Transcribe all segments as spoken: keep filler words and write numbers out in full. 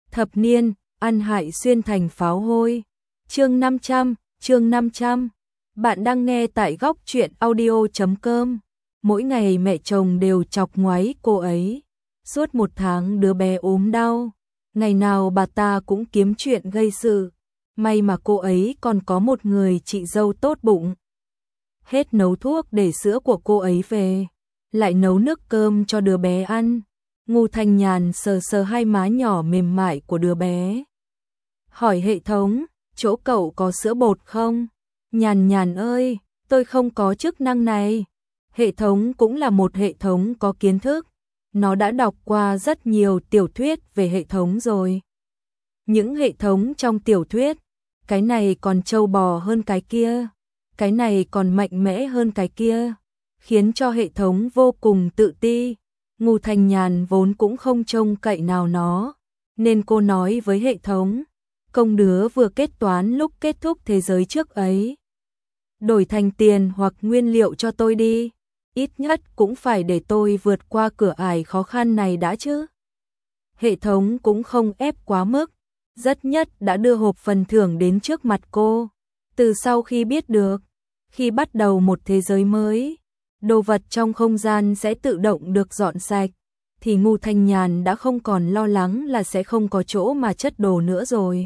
Thập niên, ăn hại xuyên thành pháo hôi. Chương năm trăm, chương năm trăm. Bạn đang nghe tại góc truyện audio chấm com. Mỗi ngày mẹ chồng đều chọc ngoáy cô ấy. Suốt một tháng đứa bé ốm đau. Ngày nào bà ta cũng kiếm chuyện gây sự. May mà cô ấy còn có một người chị dâu tốt bụng. Hết nấu thuốc để sữa của cô ấy về, lại nấu nước cơm cho đứa bé ăn. Ngô Thanh Nhàn sờ sờ hai má nhỏ mềm mại của đứa bé. Hỏi hệ thống, chỗ cậu có sữa bột không? Nhàn Nhàn ơi, tôi không có chức năng này. Hệ thống cũng là một hệ thống có kiến thức. Nó đã đọc qua rất nhiều tiểu thuyết về hệ thống rồi. Những hệ thống trong tiểu thuyết, cái này còn trâu bò hơn cái kia, cái này còn mạnh mẽ hơn cái kia, khiến cho hệ thống vô cùng tự ti. Ngô Thanh Nhàn vốn cũng không trông cậy nào nó, nên cô nói với hệ thống, công đứa vừa kết toán lúc kết thúc thế giới trước ấy. Đổi thành tiền hoặc nguyên liệu cho tôi đi, ít nhất cũng phải để tôi vượt qua cửa ải khó khăn này đã chứ. Hệ thống cũng không ép quá mức, rất nhất đã đưa hộp phần thưởng đến trước mặt cô. Từ sau khi biết được, khi bắt đầu một thế giới mới, đồ vật trong không gian sẽ tự động được dọn sạch, thì Ngô Thanh Nhàn đã không còn lo lắng là sẽ không có chỗ mà chất đồ nữa rồi.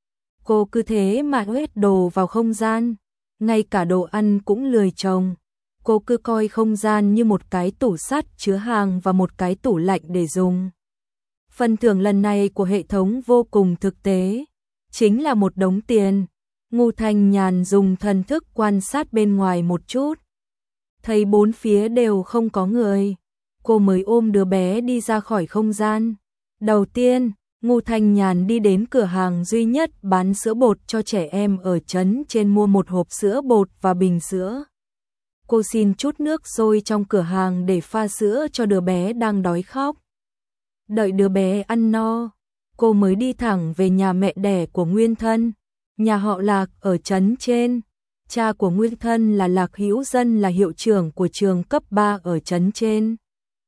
Cô cứ thế mà hết đồ vào không gian, ngay cả đồ ăn cũng lười trồng. Cô cứ coi không gian như một cái tủ sắt chứa hàng và một cái tủ lạnh để dùng. Phần thưởng lần này của hệ thống vô cùng thực tế, chính là một đống tiền. Ngô Thanh Nhàn dùng thần thức quan sát bên ngoài một chút, thấy bốn phía đều không có người, cô mới ôm đứa bé đi ra khỏi không gian. Đầu tiên, Ngô Thanh Nhàn đi đến cửa hàng duy nhất bán sữa bột cho trẻ em ở trấn trên, mua một hộp sữa bột và bình sữa. Cô xin chút nước sôi trong cửa hàng để pha sữa cho đứa bé đang đói khóc. Đợi đứa bé ăn no, cô mới đi thẳng về nhà mẹ đẻ của Nguyên Thân, nhà họ Lạc ở trấn trên. Cha của Nguyên Thân là Lạc Hữu Dân, là hiệu trưởng của trường cấp ba ở trấn trên.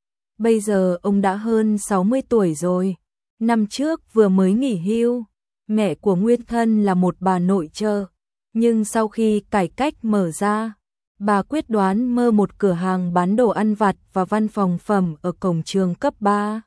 Bây giờ ông đã hơn sáu mươi tuổi rồi, năm trước vừa mới nghỉ hưu. Mẹ của Nguyên Thân là một bà nội trợ, nhưng sau khi cải cách mở ra, bà quyết đoán mở một cửa hàng bán đồ ăn vặt và văn phòng phẩm ở cổng trường cấp ba.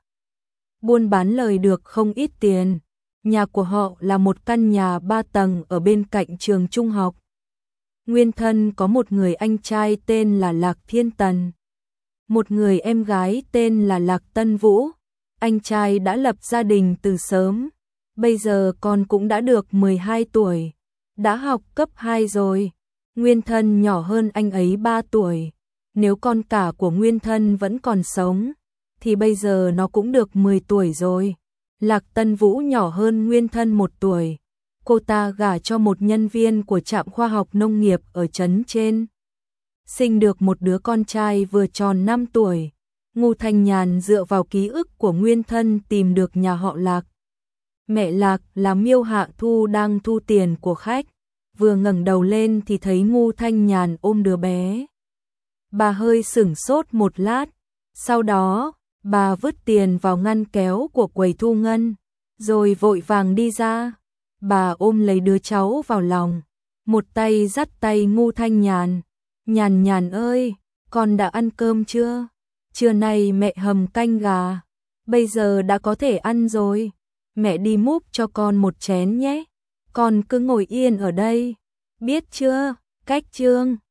Buôn bán lời được không ít tiền. Nhà của họ là một căn nhà ba tầng ở bên cạnh trường trung học. Nguyên Thân có một người anh trai tên là Lạc Thiên Tần, một người em gái tên là Lạc Tân Vũ. Anh trai đã lập gia đình từ sớm, bây giờ con cũng đã được mười hai tuổi, đã học cấp hai rồi. Nguyên Thân nhỏ hơn anh ấy ba tuổi. Nếu con cả của Nguyên Thân vẫn còn sống, thì bây giờ nó cũng được mười tuổi rồi. Lạc Tân Vũ nhỏ hơn Nguyên Thân một tuổi. Cô ta gả cho một nhân viên của trạm khoa học nông nghiệp ở trấn trên, sinh được một đứa con trai vừa tròn năm tuổi. Ngô Thanh Nhàn dựa vào ký ức của Nguyên Thân tìm được nhà họ Lạc. Mẹ Lạc là Miêu Hạ Thu đang thu tiền của khách, vừa ngẩng đầu lên thì thấy Ngô Thanh Nhàn ôm đứa bé. Bà hơi sửng sốt một lát, sau đó bà vứt tiền vào ngăn kéo của quầy thu ngân, rồi vội vàng đi ra. Bà ôm lấy đứa cháu vào lòng, một tay dắt tay Ngô Thanh Nhàn. Nhàn Nhàn ơi, con đã ăn cơm chưa? Trưa nay mẹ hầm canh gà, bây giờ đã có thể ăn rồi. Mẹ đi múc cho con một chén nhé. Con cứ ngồi yên ở đây, biết chưa? Cách chương